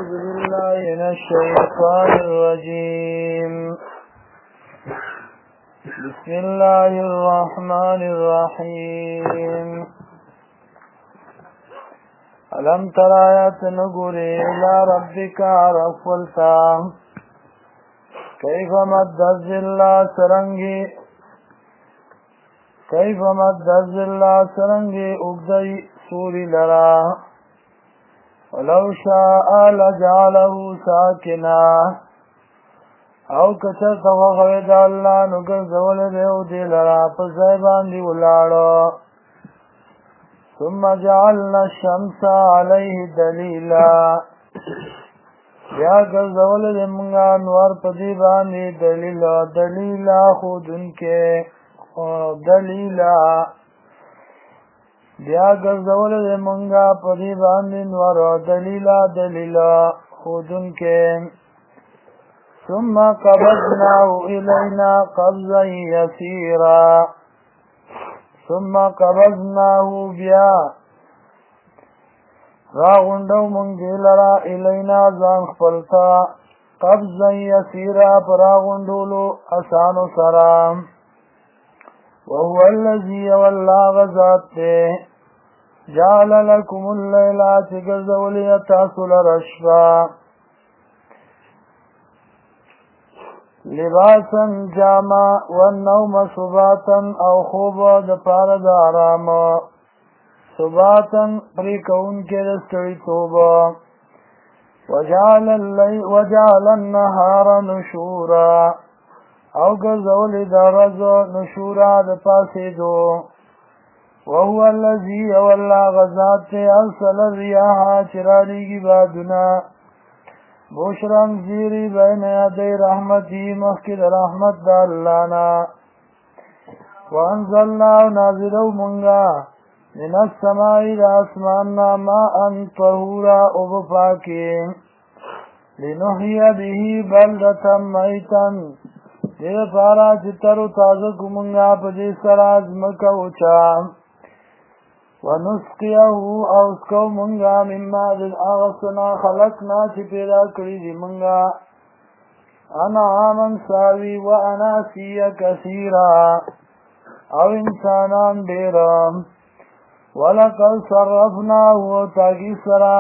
أعوذ بالله من الشيطان الرجيم. بسم الله الرحمن الرحيم. ألم تر آيات نقولي إلى ربك رفلتا كيف مد الظل سرنگي أبدي سوري لرا ولو شاء لجعله ساكنا او کچر تغوغوی دا اللہ نگر زول دیو دی لرا پزیبان دی ولارو ثم جعلنا الشمس علیه دلیلا یا گر زول دی منگا نور پزیبان دی دلیلا خودن کے دلیلا بیا گرزول دی منگا پدی باندی نورو دلیلا خودن کے ثم قبضناه إلينا قبضا يسيرا ثم قبضناه بیا راغندو منگ دیلرا إلينا زان خپلتا قبضا يسيرا پراغندولو اسانو سرام وهو الذي والله غزاته جعل لكم الليل تغزولي تاسل رشفا لباسا جاما والنوم سباتا او خوب دپار دارام سباتا پریکون کے دستوی توبا وجعل النهار نشورا او گرزولی درز نشورا دپاسی دو وهو الذي والله غزات ارسل الرياح چراری کی بادنا بوشرم زیری بین یدی رحمتی مخکد رحمت دا اللانا وانزلنا نازلو منگا من السمائی دا اسماننا ما ان طهورا ابفاکی لنحی به بلدتا میتا دیر پارا چترو تازک منگا پدی سراز مکوچا ونسقیه اوسکو منگا مما دل آغسنا خلقنا چی پیدا کری دی منگا انعاما ساوی و اناسی کثیرا او انسانان دیرم ولقد صرفناه تاکی سرا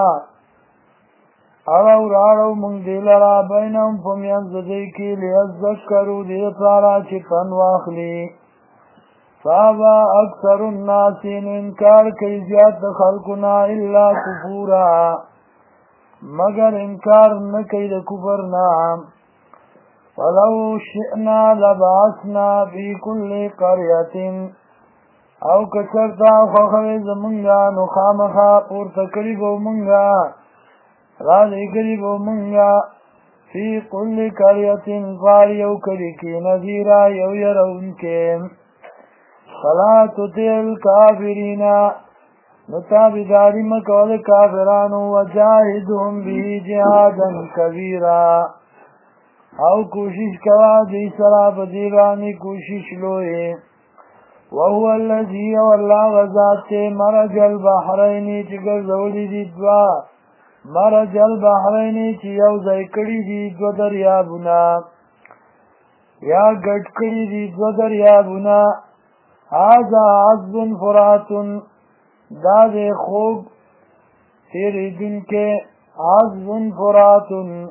او راڑو منگ دیلرا بینم پمیان زدی کی لیذکرو دی پارا چی پن واخلی فابا اکثر الناسین انکار کئی زیاد خلقنا الا کفورا مگر انکار نکی دا کفرنا ولو شئنا لبعثنا فی کل قریت او کچرتا خخوز منگا نخامخا پورتا قریبو منگا راضی قریبو منگا فی کل قریت فاریو کلکی نذیرا یو یرون کے فلا تطع الكافرین نتابداری مکول کافرانو وجاہدهم به جہادا کبیرا او کوشش کوا دی سرا بدیرانی کوشش لوئے وهو الذي والله غزات مرج البحرین چگر زولی دی دوا مرج البحرین چی یو زیکڑی دی دو دریابونا یا گٹکڑی دی دو دریابونا هذا عذب فرات داد خوب تیری دن کے عذب فرات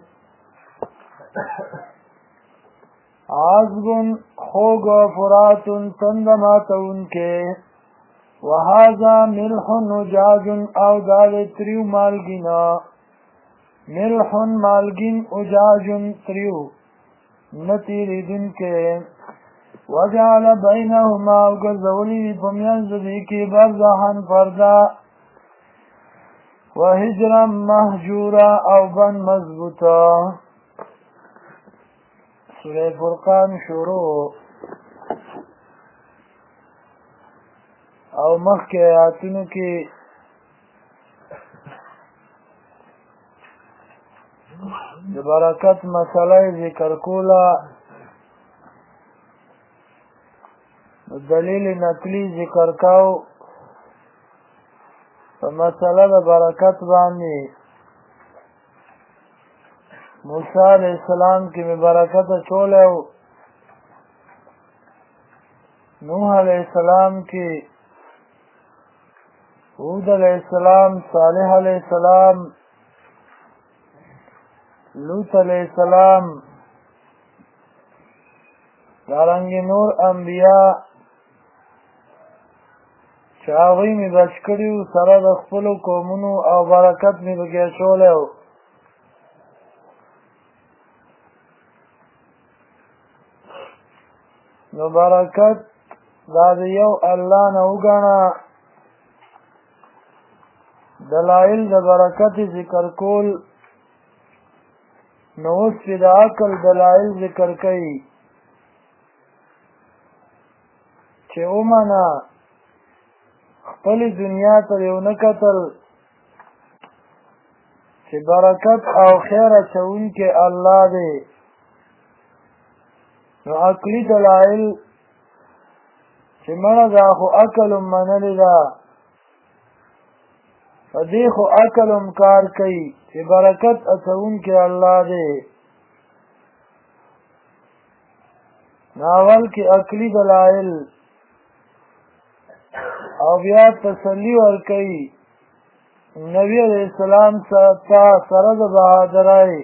عذب خوگ فرات تندمات ان کے وهذا ملح اجاج او داد تریو مالگینا ملح مالگین اجاج تریو نتیری دن کے وجعل بینهما وگرزولی پمیان زدی کی برزحن پردا وحجرا محجورا او بن مضبوطا سورہ فرقان شروع او مخ کے آیاتونو کی برکت مسئلہ ذکر کولا دلیل نقلی ذکر کاو په مسله د برکت باندې موسی علیہ السلام کې مې برکت اچولی و نوح علیہ السلام کې هود علیہ السلام صالح علیہ السلام لوط علیہ السلام دارنګ نور انبیاء چې هغوی مې بچ کړي وو سره د خپلو قومونو او برکت مې پکې اچولی و نو برکت دا د یو الله نه وګڼه دلایل د برکت ذکر کول نو اوس چې د عقل دلایل ذکر کوي چې ومنه خپلې دنیا ته یو نه کتل چې برکت او خیر اچوونکی الله دی نو عقلي دلایل چې مړه دا خو عقل هم منلې ده په دې خو عقل هم کار کوي چې برکت اچوونکی الله دی نو اول کې عقلي دلایل او بیا تسلی ورکوي نبی علیہ السلام سره د بهادرۍ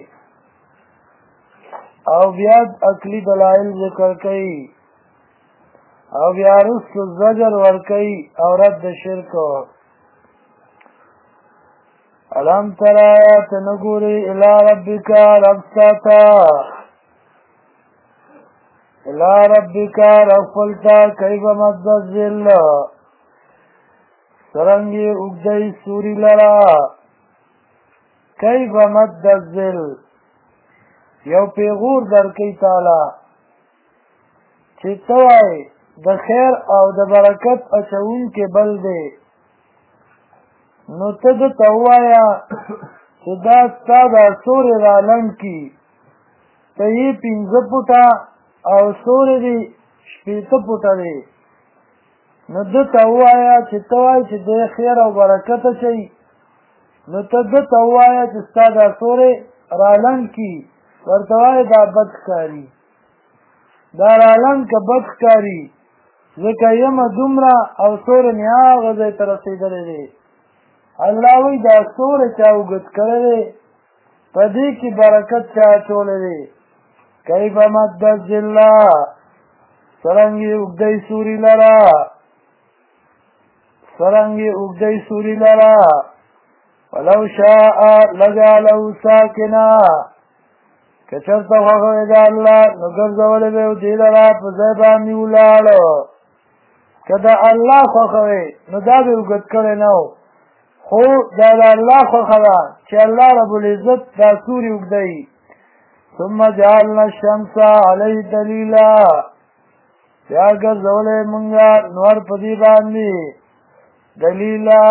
او بیا عقلي دلایل ذکر کوي او بیا وروسته زجر ورکوي او رد شرک الم تر آیات نګورې الی ربک رب ساته الی ربک رب خپلته کیف مد الظل سرنگی اگدئی سوری لرا کیف مد الظل یو پیغور در کئی تالا چی توائی د خیر او د برکت اچون کے بل دے نو تد توایا چی دا ستا دا سور را لنگ کی تایی پینز پوٹا او سور دی شپیت پوٹا دی نو دته ووایه چې ته وایې چې دی خیر او برکت اچوي نو ته دته ووایه چې ستا دا سوری رالنګ کي ورته وایې دا بد ښکاري دا رالنګ که بد ښکاري ځکه یمه دومره او سوری مې هغه ځای ته رسېدلی دی الله وایي دا سوری چا اوږد کړی دی په دې کې برکت چا اچولی دی کیف مد الظل څرنګې اوږدی سوري لره سرنگی اگدئی سوری لرا ولو شاء لجعله ساکنا کچرتا خوخوی دا اللہ نگر زولی بیو دی لرا پزای باندی ولاړو که دا اللہ خوخوی نو دا بی اگد کرے نو خو دا اللہ خوخوا چه اللہ رب العزت دا سوری اگدئی ثم جعلنا الشمس علیه دلیلا یا گر زولی منگا نور پدی باندی دلیلا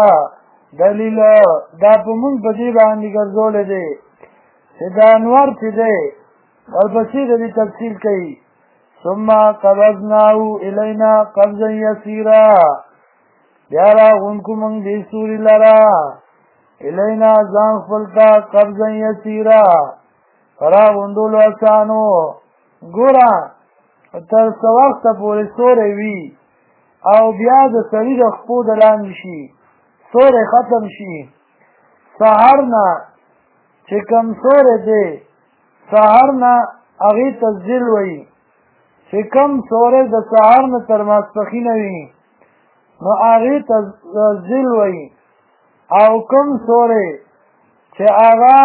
دا په مونږ په دې باندې ګرځولی دی چې دا انوار چې دی ورپسې د دې تفصیل کوي ثم قبضناه الینا قبضا یسیرا بیا راغونکو مونږ دې سوري لره الینا ځان خپل ته قبضا یسیرا راغوندولو اسانو ګوره تر څه وخته پورې سوری وي او بیا د سړي د خپو د لاندې شي سوری ختم شي سهار نه چې کوم سوری دی سهار نه هغې ته ظل وایي چې کوم سوری د سهار نه تر ماسپښینه وي نو هغې ته ظل وایي او کوم سوری چې هغه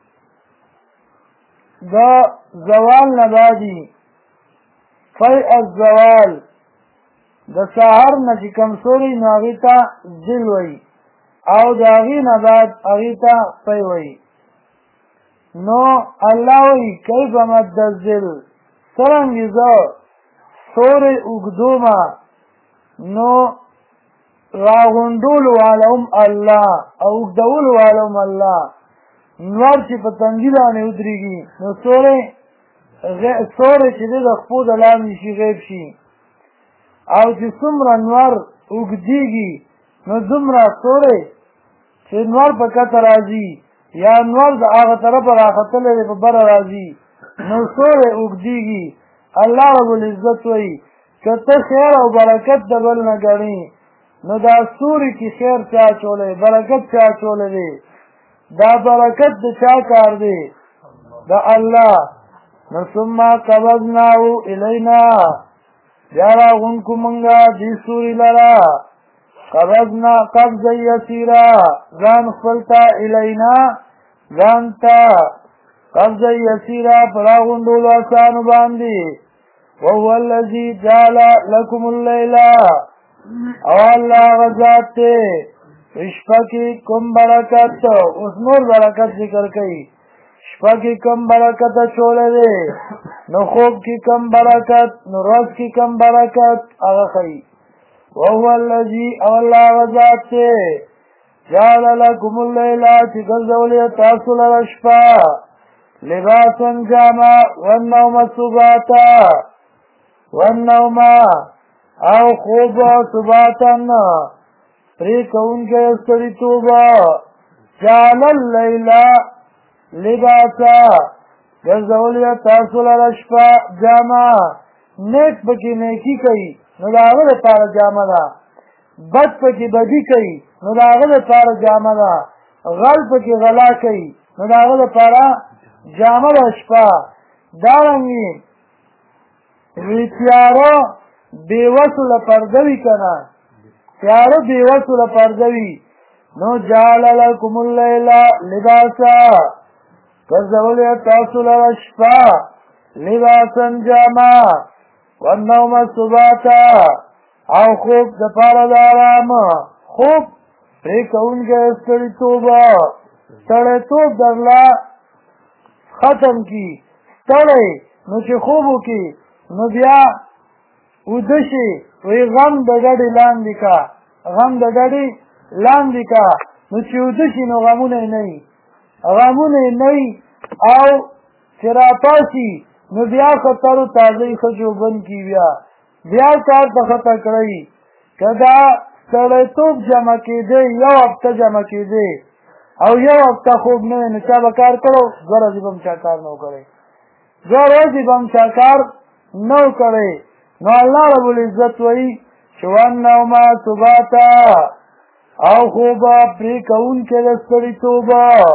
د زوال نه بعدي فی الزوال د سهار نه چې کوم سوری نو هغې ته ظل وایي او د هغې نه بعد هغې ته پی وایي نو الله وایي کیف مد الظل څرنګې زه سوری اوږدومه نو راغونډولو والا هم الله او اوږدولو والا هم الله نور چې په تنګي باندې ودرېږي نو سوری چې دی د خپو د لاندې شي غیب شي او چې څومره نور اوږدېږي نو دومره سوری چې نور په کته راځي یا نور د هغه طرفه راختلی دی په بره راځي نو سوری اوږدېږي الله رب العزت وایي که ته خیر او برکت د بل نه ګڼې نو دا سوري کې خیر چا اچولی برکت چا اچولی دی دا برکت د چا کار دی د الله نو ثم قبضناه الینا بیا راغونکو مونږه دې سوري لره قبضنا قبضا یسیرا ځان خپل ته الینا ځان ته قبضا یسیرا په راغونډولو اسانو باندې وهو الذي جعل لكم الليل او الله غزات ته شپه کې کوم برکت اوس نور برکت ذکر کوي شپه کې کم برکت اچولی دی نو خوب کې کم برکت نو ورځ کې کم برکت هغه ښیي وهو الذي او الله غزات ته جعل لكم الليل چې ګرځولی تاسو لره شپه لباسا جامه والنوم سباتا والنوم او خوب سباتا پرې کوونکی ستړیتوب جعل الليل لباسا ګرځولی تاسو لره شپه جامه نیک پکې نیکي کوي نو د هغه دپاره جامه ده بد پکې بدي کوي نو د هغه دپاره جامه ده غل پکې غلا کوي نو د هغه دپاره جامه ده شپه دارنګې تیاره بېوسو له پرده وي که نه تیاره بېوسو له پرده وي نو جعل لکم اللیل لباسا ګرځولی تاسو لره شپه لباسا جامه والنوم سباتا او خوب دپاره د ارام خوب پرې کوونکی ستړیتوب ستړیتوب درله ختم کي ستړی نو چې خوب وکړي نو بیا وده شي وایي غم د ډډې لاندې کا غم د ډډې لاندې کا نو چې وده شي نو غمونه یې نه وي غمونه یې نه وي او چې راپاسي نو بیا خطر تازه ښه جوبن کي بیا کار ته خطه کړی که دا سړیتوب جمع کېدی یو هفته جمع کېدی او یو هفته خوب نه وی نو چا به کار کړو 2 ورځې به هم چا کار نه و کړی 2 ورځې به هم چا کار نه و کړی نو الله رب العزت وایي چې والنوم سباتا او خوبه پرې کوونکی د ستړیتوب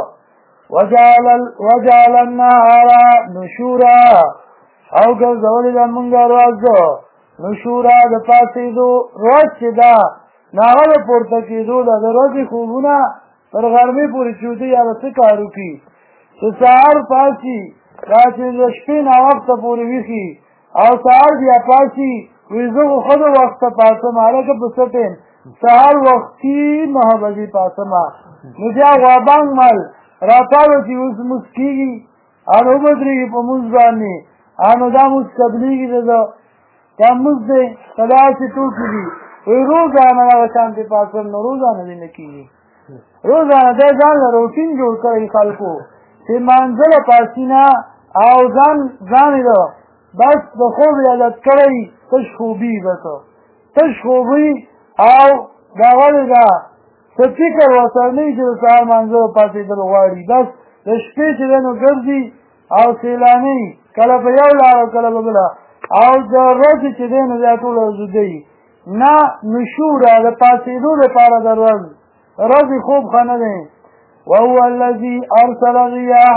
وجعل النهار نشورا او ګرځولې ده مونږه ورځ نشورا د پاڅېدو ورځ چې ده نو هغه د پورته کېدو ده د ورځې خوبونه تر غرمې پورې چې وده یا به څه کار وکړي چې سهار پاسي دا چې د شپې ناوخته پورې ویښي او سهار بیا پاسي وایي زه خو ښه د وخته پاڅم هلکه په څه ټایم سهار وختي 9 بجې پاڅمه نو بیا غوابنګ مل راپاوه چې اوس مونځ کېږي او وبدرېږي په مونځ باندې نو دا مونځ قبلېږي د ده دا مونځ دی که داسې ټوکې دي وایي روزانه دغه شانتې پاڅم نو روزانه دې نه کېږي روزانه دی ځان له روټین جوړ کړی خلکو چې مانځله پاسي نه او ځان یې ده بس د خوب عادت کړی تش خوبي بس تش خوبي او دا ولې ده څه فکر ورسره نه وي چې د سهار مانځه پاڅېدل غواړي بس د شپې چې دی نو ګرځي او سیلاني کله په یو لاره کله په بله او د ورځې چې دی نو بیا ټوله زده نه نشوره د پاڅېدو لپاره د ورځې خوب ښه نه دی وهو الذي ارسل الرياح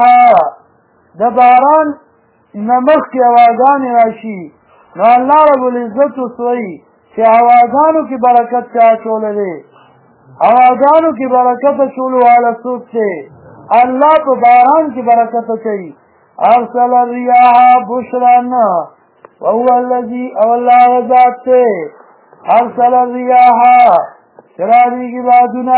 د باران نه مخکې هواګانې راشي نو الله رب العزت اوس وایي چې هواګانو کې برکت چا اچولی دی هواګانو کې برکت اچولو والا څوک دی الله په باران کې برکت اچوي ارسل الرياح بشرا وهو الذي او الله ذات دی ارسل الرياح چرالیږي بادونه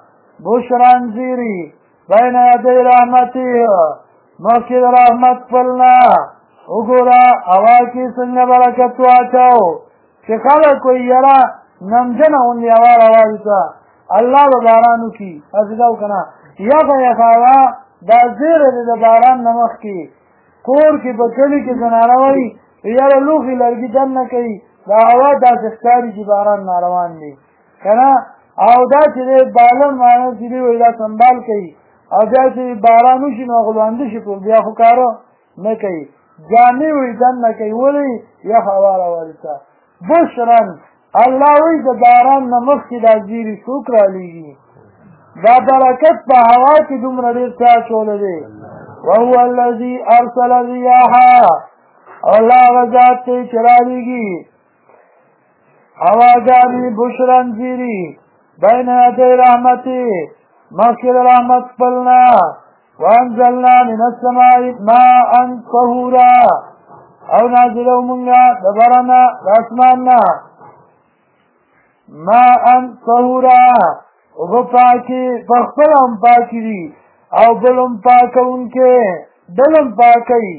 بشرا زیری بین یدی رحمته مخکې د رحمت خپلنا وګوره هوا کې څنګه برکت واچو چې خلک وایي یاره نمجنه غوندې هوا راوالي ته الله به باران وکړي هسې دا که نه یخه یخه هوا دا زیری دی د باران نه مخکې کور کې په کلي کې زنانه وایي یاره لوښي لرګي دننه کوي دا هوا داسې ښکاري چې باران ناروان دی که نه او دا چې دی بالن معنی چې دی وایي دا سنبال کوي او بیا چې باران وشي نو هغه لانده شي ټول بیا خو کاره نه کوي جامې وایي دننه کوي ولې یخ هوا راوړي ته بشرن الله وایي د باران نه مخکې دا زیري څوک رالیږي دا برکت په هوا کې دومره ډېر چا اچولی دی وهو الذي ارسل الرياح الله هغه ذات دی چې رالیږي هواګانې بشرن زیري بین یدی رحمتې مخکې د رحمت خپلنا وانزلنا من السماء ماء طهورا او نازلو مونږه د بارانه د اسمان نه ماء طهورا اوبه پاکې په خپله هم پاکې دي او بل هم پاکوونکې بل هم پاکوي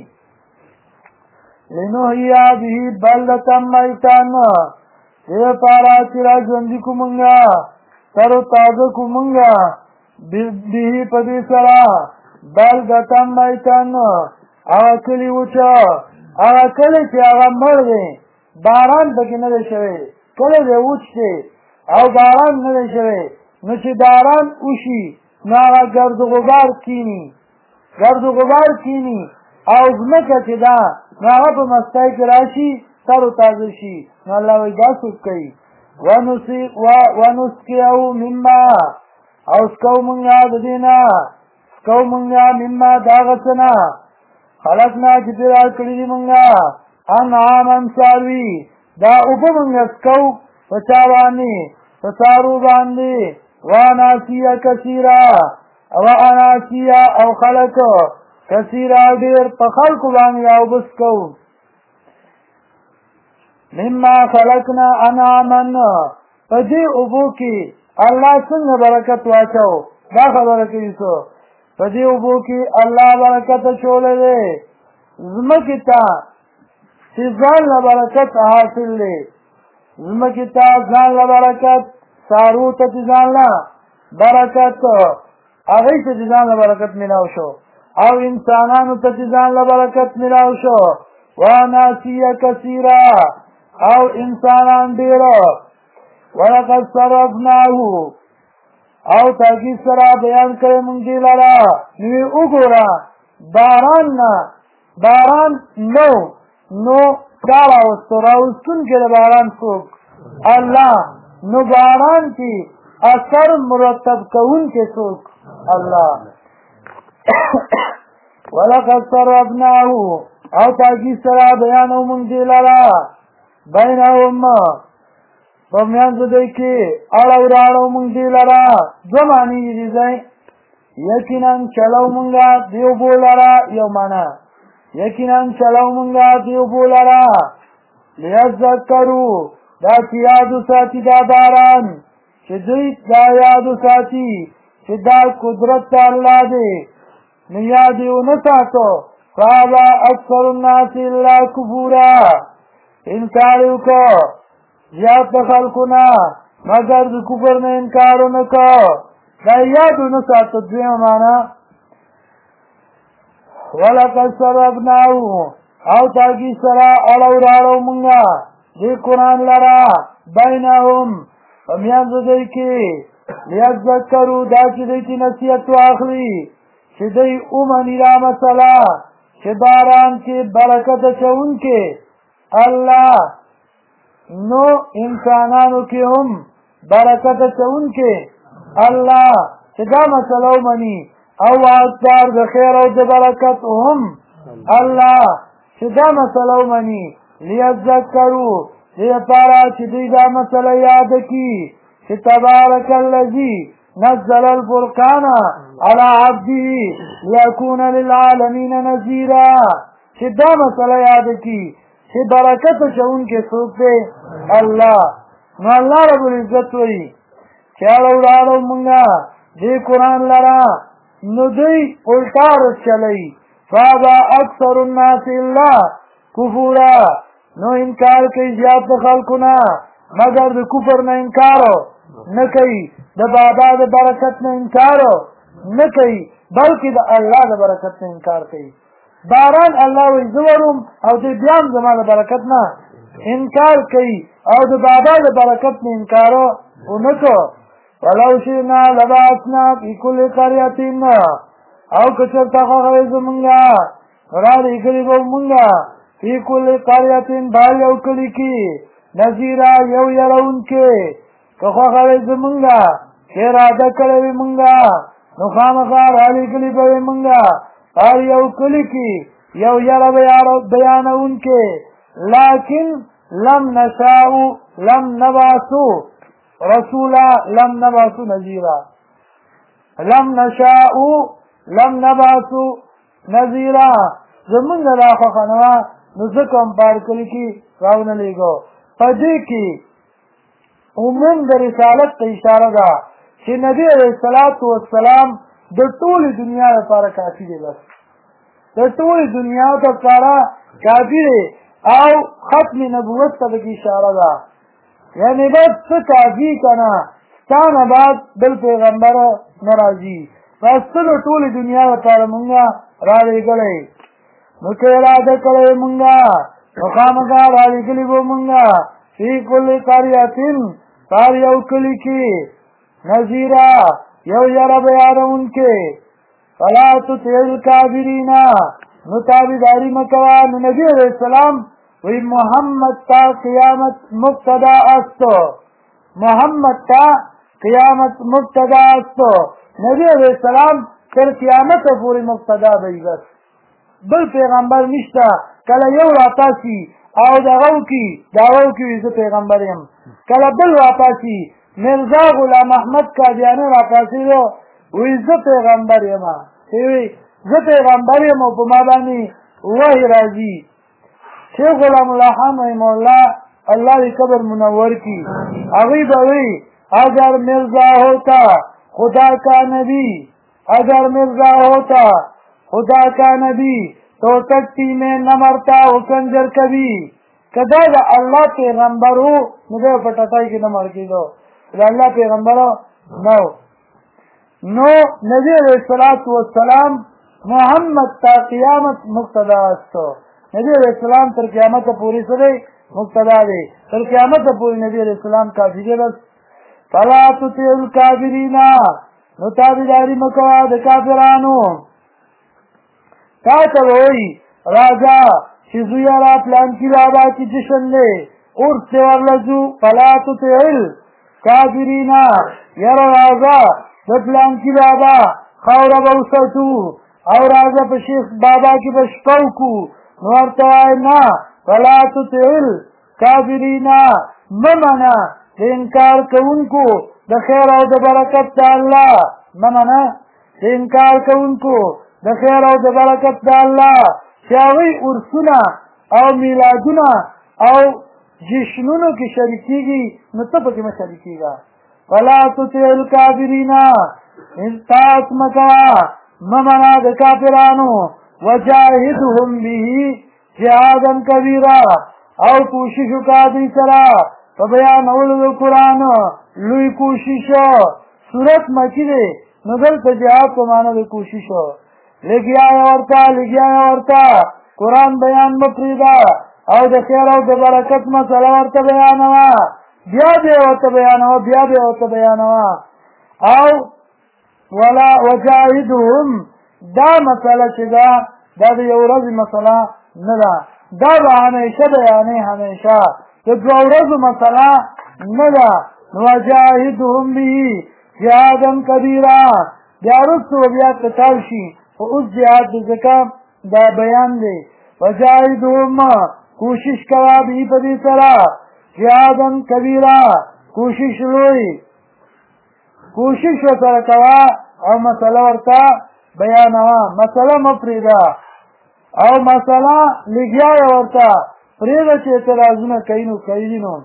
لنحیي به بلدة میتا دې لپاره چې را ژوندي کړو مونږه تر تازه کړو مونږه به په دې سره بلدة میتا هغه کلي وچه هغه کلی چې هغه مړ دی باران پکې نه دی شوی کلی دی وچ دی او باران نه دی شوی نو چې باران وشي نو هغه ګرد غبار کینی او ځمکه چې ده نو هغه په مستی کې راشي تر و تازه شي نو الله وایي دا څوک کوي ونسقيه مما او څکو مونږه د دې نه څکو مونږه مما د هغه څه نه خلقنا چې پیدا کړي دي مونږه انعاما څاروي دا اوبه مونږه څکو په چا باندې په څارو باندې واناسیا کثیره واناسیا او خلق کثیره ډېر په خلکو باندې اوبه څکو مما خلقنا انعاما په دې اوبو کې الله څنګه برکت واچو دا خبره کوي څو په دې اوبو کې الله برکت اچولی دی ځمکې ته چې ځان له برکت حاصل دی ځمکې ته ځان له برکت څارو ته چې ځان له برکت هغوی ته چې ځان له برکت میلاو شو او انسانانو ته چې ځان له برکت میلاو شو واناسیه کثیره او انسانان ډېره ولقد صرفناه او تاکید سره بیان کړی مونږ دې لره نو وګوره باران نو دا راوستونکی د باران څوک الله نو باران کې اثر مرتب کوونکی څوک الله ولقد صرفناه او تاکید سره بیانو مونږ دې لره بینهم په میانځ دوی کې اړه وراړو مونږ دې لره دوه معنی دي ځای یقینا چلو مونږه دیو بولره یو معنا یقینا چلو مونږه دیو بولره لیذکروا دا چې یادو ساتي دا باران چې دوی دا یادو ساتي چې دا قدرت الله دی نو یاد یې ونه ساتو فابا اکثر الناس الا کفورا انکار وکړو زیات خلقونه مگر د کفر نه انکار ونه کړو دا یاد ونه ساتو دویمه معنا ولقد صرفناه او تاکي سره اړه وراړو مونږه دې قرآن لره بینهم په میانځ دوی کې لیذکروا دا چې دوی کې نصیحت واخلي چې دوی ومني دا مسله چې باران کې برکت اچوونکی الله نو انسانانو کې هم برکت اچوونکی الله چې دا مسله ومني او اکثر د خیر او د برکت هم الله چې دا مسله ومني لیذکروا دې لپاره چې دوی دا مسله یاد کړي چې تبارک الذي نزل الفرقان على عبده ليكون للعالمين نذيرا چې دا مسله یاد کړي چې برکت اچوونکی څوک دی الله نو الله رب العزت وایي چې اړه وراړو مونږه دې قرآن لره نو دوی الټا رس چلوي فابا اکثر الناس الا کفورا نو انکار کوي زیات د خلقونه مگر د کفر نه انکار نه کوي د بابا د برکت نه انکار نه کوي بلکې د الله د برکت نه انکار کوي باران الله وی زورم او دې بیا هم زما د برکت نه انکار کوي او د بابا د برکت نه انکار ونکړو ولو شئنا لبعثنا فی کل قریة او کچرتا خواه زمونگا را لګلی به مونږه فی کل قریة بار یو کلی کې نذیرا یو یرونکې که خوښه وي زمونږه چې اراده کړې وي مونږه نو خامخا را لګلی به وي مونږه بار یو کلی کې یو یره بیانونکې لیکن لم نشاء لم نبعثو رسولا لم نبعثو نذیرا لم نشاء لم نبعثو نذیرا زمونږ را خوښه نه وه نو ځکه هم پار کلي کې راونه لېږو په دې کې عموم د رسالت ته اشاره ده چې نبي علیه الصلاة والسلام د ټولې دنیا لپاره کافي دی بس د ټولې دنیا لپاره کافي دی او ختم نبوت ته پکې اشاره ده یعنې بس څه کافي که نه ستا نه بعد بل پیغمبر نه راځي بس ته د ټولې دنیا لپاره مونږ را لېږلی نو که اراده کړی مونږه نو خامخا را لېږلي به مونږه فی کل قریة هر یو کلي کې نذیرا یو یره بیانونکې فلا تطع الکافرین نو تابعداري مه کوه نو نبي علیه السلام وی محمد تا قیامت مبتدا است محمد تا قیامت مبتدا است نبی علیه السلام تر قیامت پورې مبتدا دی بس بل پیغمبر نشته کله یو راپاسي او دغه وکړي زه پیغمبر یم کله بل راپاسي مرزا غلام احمد قادیاني راپاسېدو وایي زه پیغمبر یم زه پیغمبر یم او په ما باندې وحی راځي شیخ غلام الله خان رحمه الله الله دې قبر منور کی هغوی به وایي اگر مرزا ہوتا خدا کا نبی اگر مرزا ہوتا خدا کا نبی تو تکتی میں نہ مرتا وہ کنجر کبھی کدا دا اللہ پیغمبر ہو مجھے پٹاٹائی کی نہ مر کی دو اللہ پیغمبر ہو نو نبی علیہ السلام محمد تا قیامت مقتدا استو نبی علیہ السلام تر قیامت پوری سرے مقتدا دے تر قیامت پوری نبی علیہ السلام کافی دے بس فلا تطع الکافرین نو تابعداري مه کوه د کافرانو تا ته به وایي راځه چې زویه را پلانکي بابا کې جشن دی عرس دی ورله ځو فلا تطع الکافرین یاره راځه د پلانکي بابا خاوره به وسټو او راځه په شیخ بابا کې به شپه وکړو نو ورته وایي نه فلا تطع الکافرین مه منه د انکار کوونکو د خیر او د برکت د الله مه منه د انکار کوونکو د خیر او د برکت د الله چې هغوی عرسونه او میلادونه او جشنونو کې شریکېږي نو ته پکې مه شریکېږه فلا تطع الکافرین اطاعت مه کوه مه منه د کافرانو وجاهدهم به جهادا کبیرا او کوشش وکړه دوی سره په بیانولو د قرآن لوی کوشش صورت مکی دی نو دلته جهاد په معنی د کوشش لګیا یې ورته قرآن بیان مه پرېږده او د خیر او د برکت مسله ورته بیانوه بیا به یې ورته بیانوه او ولا وجاهدهم دا مسله چې ده دا د یو ورځې مسله نه ده دا به همیشه بیانې همیشه د دوه ورځو مسله نه ده وجاهدهم به جهادا کبیرا بیا وروسته بیا قتال شي خو اوس جهاد د ځکه دا بیان دی وجاهدهم کوشش کوه به په دې سره جهادا کبیرا کوشش لوی کوشش ورسره کوه او مسله ورته بیانوه مسله مه پرېږده او مسله لګیا یې ورته پرېږده چې اعتراضونه کوي نو کوي نو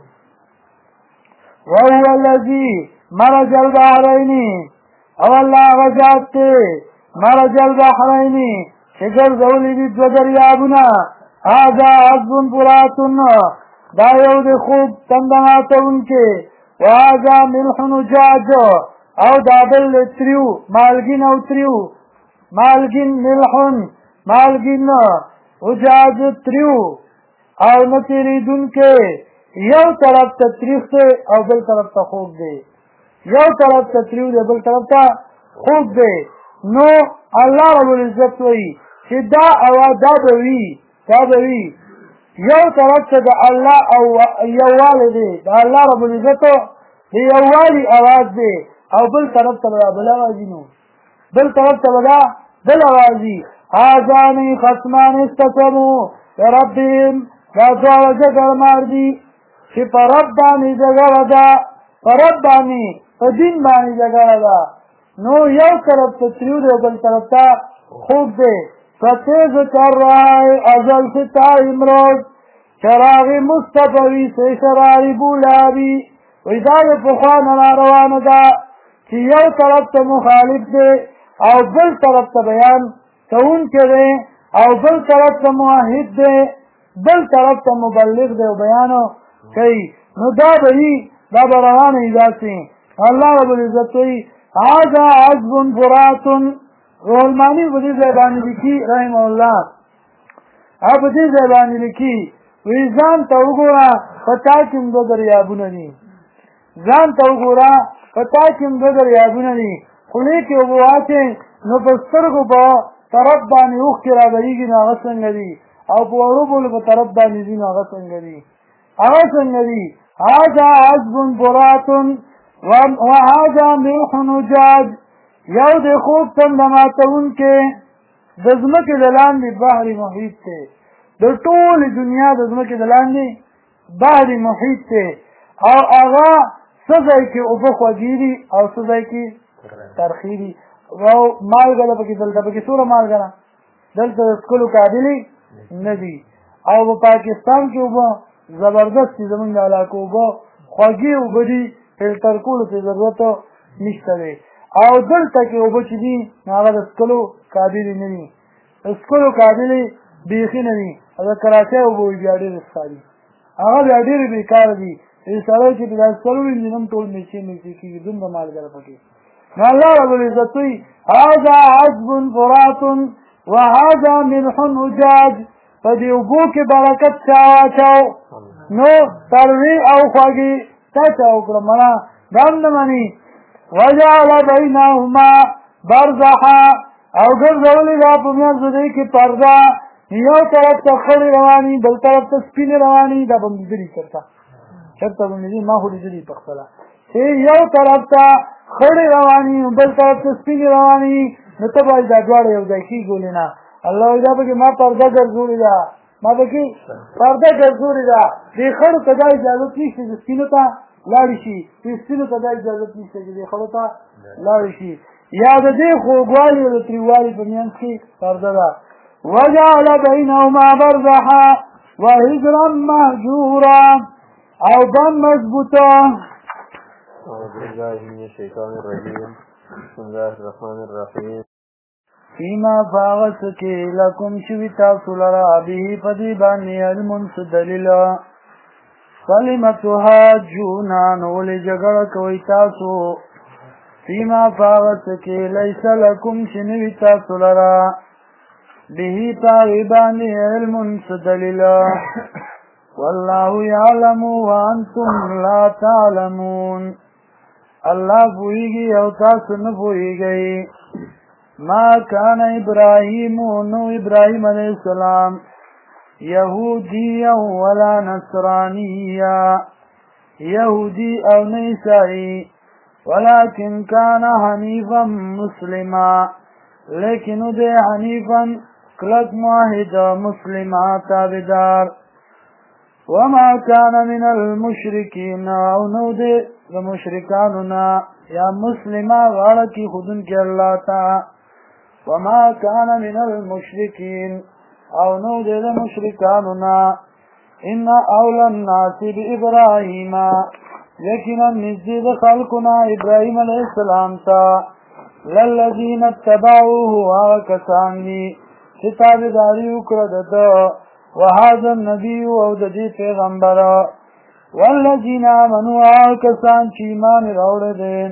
وهو الذي مرج البحرين او الله هغه ذات دی مرج البحرين چې ګرځولي دي دوه دریابونه هذا عذب فرات دا یو د خوب تنده ماتونکی وهذا ملح نجاج او دا بل تریو مالګین او تریو مالګین ملح مالګین وجاج تریو او نه تېرېدونکی یو طرف ته تریخ دی او بل طرف ته خوږ دی یو طرف ته تریو دی بل طرف ته خوږ دی نو الله رب العزت وایي چې دا اواز دا به وي یو طرف ته د الله او یووالی دی د الله رب العزت د یووالي اواز دی او بل طرف ته به بل اوازي نو بل طرف ته به بل اوازي هذان خصمان اختصموا بربهم دا دواړه جګړه مار دي چې په رب باندې جګړه ده په رب باندې په دین باندې جګړه ده نو یو طرف ته تریو دی بل طرف ته خوږ دی فتیز کر رہا ہے ازل سے تا امروز چراغ مصطفی سے شرار بولابی ویدار پخوان را روان دا چې یو طرف ته مخالف دی او بل طرف ته بیان کون کرے او بل طرف ته موحد دی بل طرف ته مبلغ دی او بیانو کوي نو دا به روانه وي داسې الله رب العزت وایي هذا عذب فرات رحمانی په دې ځای باندې لیکي رحمه الله په دې ځای باندې لیکي وایي ځان ته وګوره په تا کې هم دوه دریابونه دي ځان ته وګوره په تا کې هم دوه دریابونه دي خولې کې اوبه واچې نو په سترګو په طرف باندې اوښکې رابهېږي نو هغه څنګه دي او په وړو بولو په طرف باندې ځي نو هغه څنګه دي هذا عذب فرات وهذا ملح نجاج یو د خوب تنده ماتونکی د ځمکې د لاندې بحر محیط دی د ټولې دنیا د ځمکې د لاندې بحر محیط دی او هغه څه ځای کې اوبه خوږې دي او څه ځای کې ترخې دي او مالګه ده پکې دلته پکې څومره مالګه ده دلته د څښلو قابلې نه دي او په پاکستان کې اوبه زبردست دي زمونږ د علاقو اوبه خوږې اوبه دي فلټر کولو ته ضرورت نشته دی او دلته کې اوبه چې دي هغه د څښلو قابلې نه دي د څښلو قابلې بیخي نه دي او د کراچۍ اوبه وي بیا ډېرې ښکاري هغه بیا ډېرې بېکاره دي سړی چې د څښلو انجن هم ټول میچې کېږي دومره مالګه پکې نو الله رب العزت وایي هذا عذب فرات وهذا ملح اجاج په دې اوبو کې برکت چا واچو نو تروې او خوږې تا چا وکړه مړه دا هم نه مني وجعل بینهما برزخا او ګرځولې دا په میانځ د دې کې پرده یو طرف ته خړې رواني بل طرف ته سپینې رواني دا به مې لیدلي چېرته به مې لیدلي ما خو لیدلي په خپله چې یو طرف ته خړې رواني بل طرف ته سپینې رواني نو ته باید دا دواړه یو ځای کېږي ولې نه الله وایي دا پکې ما پرده ګرځولې ده ما پکې پرده ګرځولې ده دې خړو ته دا اجازت نشته چې سپینو ته لاړې شي چې سپینو ته دا اجازت نشته چې دې خړو ته لاړې شي یا د دې خوږوالي او د تریوالي په منځ کې پرده ده وجعل بینهما برزخا وحجرا مهجورا او دم مضبوطه أعوذ بالله من الشيطان الرجيم بسم الله الرحمن الرحيم فيما فاغسكي لكم شويتا سلرا به فديباني المنسدلل فلمتها جونان ولي جغرك ويتاسو فيما فاغسكي ليس لكم شنويتا سلرا به فاغباني المنسدلل والله يعلم وانتم لا تعلمون الله پوئیگی او تاسو نه پوئیگی ما کان ابراهیم نو ابراهیم علیہ السلام یهودی ولا نصرانی یهودی او نیسائی ولكن كان حنیفا مسلما لیکن دے حنیفا کلک موحد مسلما تابدار وما كان من المشركين او نو دے مشرکاننا یا مسلمہ غاڑا کی خودن کے اللہ تا وما كان من المشركين او نو دے مشرکاننا ان اولى الناس بإبراهيم لیکن نزدید خلقنا ابراہیم علیہ السلام تا للذین اتبعوه وکسان لی ستابداری اکردد وهذا النبي او د دې پیغمبر والذین آمنوا کسان چې ایمان راوړل دي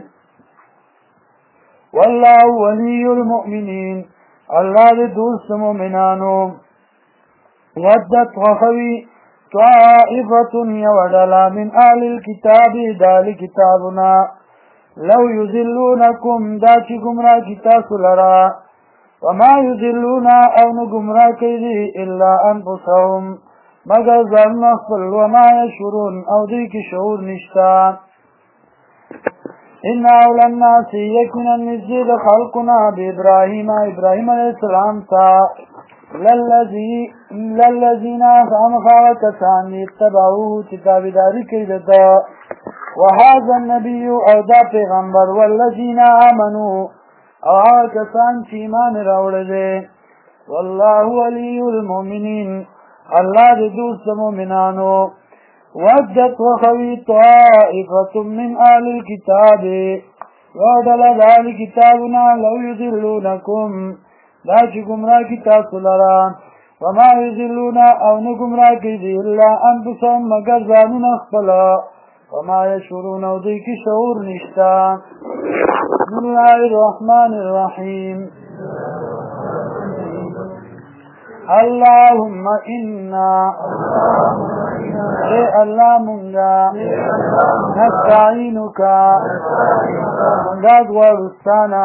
والله ولي المؤمنین الله دې دوست مؤمنانو ودت وخوي طائفة يودلا من اهل الكتاب دال كتابنا لو یذلونکم دا چې گمراه کی تاسو لرا وما یذلون او نه گمراه کوي الا انفسهم مگر ځان خپل وما یشعرون او دوی کې شعور نشتا ان اول الناس یکنا نزيد خلقنا بابراهیم علیہ السلام تا للذین خامخاوکسان اتبعوه تابعداري کوي دته وهذا النبي او دا پیغمبر والذین آمنوا او هغه کسان چې ایمان راوړل دي والله ولي المؤمنین الله دې دوست مؤمنانو ودت وخوي طائفة من أهل الكتاب وعدل ذلك كتابنا لو يذلونكم لا گمراه کی تاسو لرا وما یذلون او نه گمراه کی الا انفسهم مگر ځانونه خپل وما یشعرون او دوی کی شعور نشتا بسم الله الرحمن الرحیم اللهم انا اے اللہ منگا نستعینکا منگا دوارستانا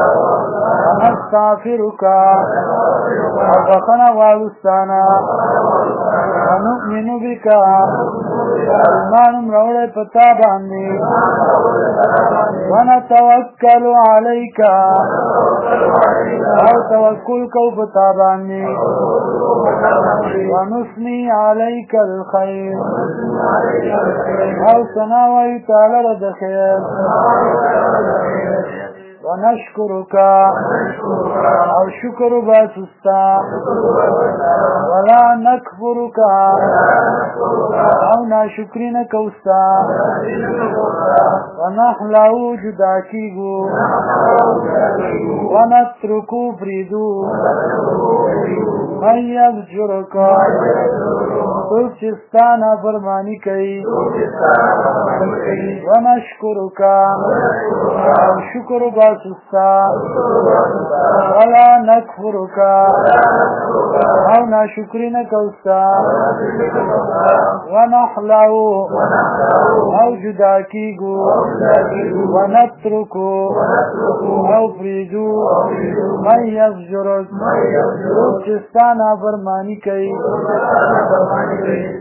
ونستغفرکا وغفنا وارستانا ونؤمن بکا ایمانم روڑے پتا باندی ونتوکل علیکا او توکل کو پتا باندی ونثني عليك الخير او سناوي تعالى رد خير ونشكرك او شكر باسستا ولا نكفرك او ناشكرين كوستا ونحلو جداكيغو ونتركو بريدو من يبجرك سوچستانا فرمانی کئی ونشکرک او شکر باسستا ولا نکفرک او ناشکری نکوستا ونحلو او جداکیگو ونترکو او فریدو من یبجرک سوچستانا فرمانی کئی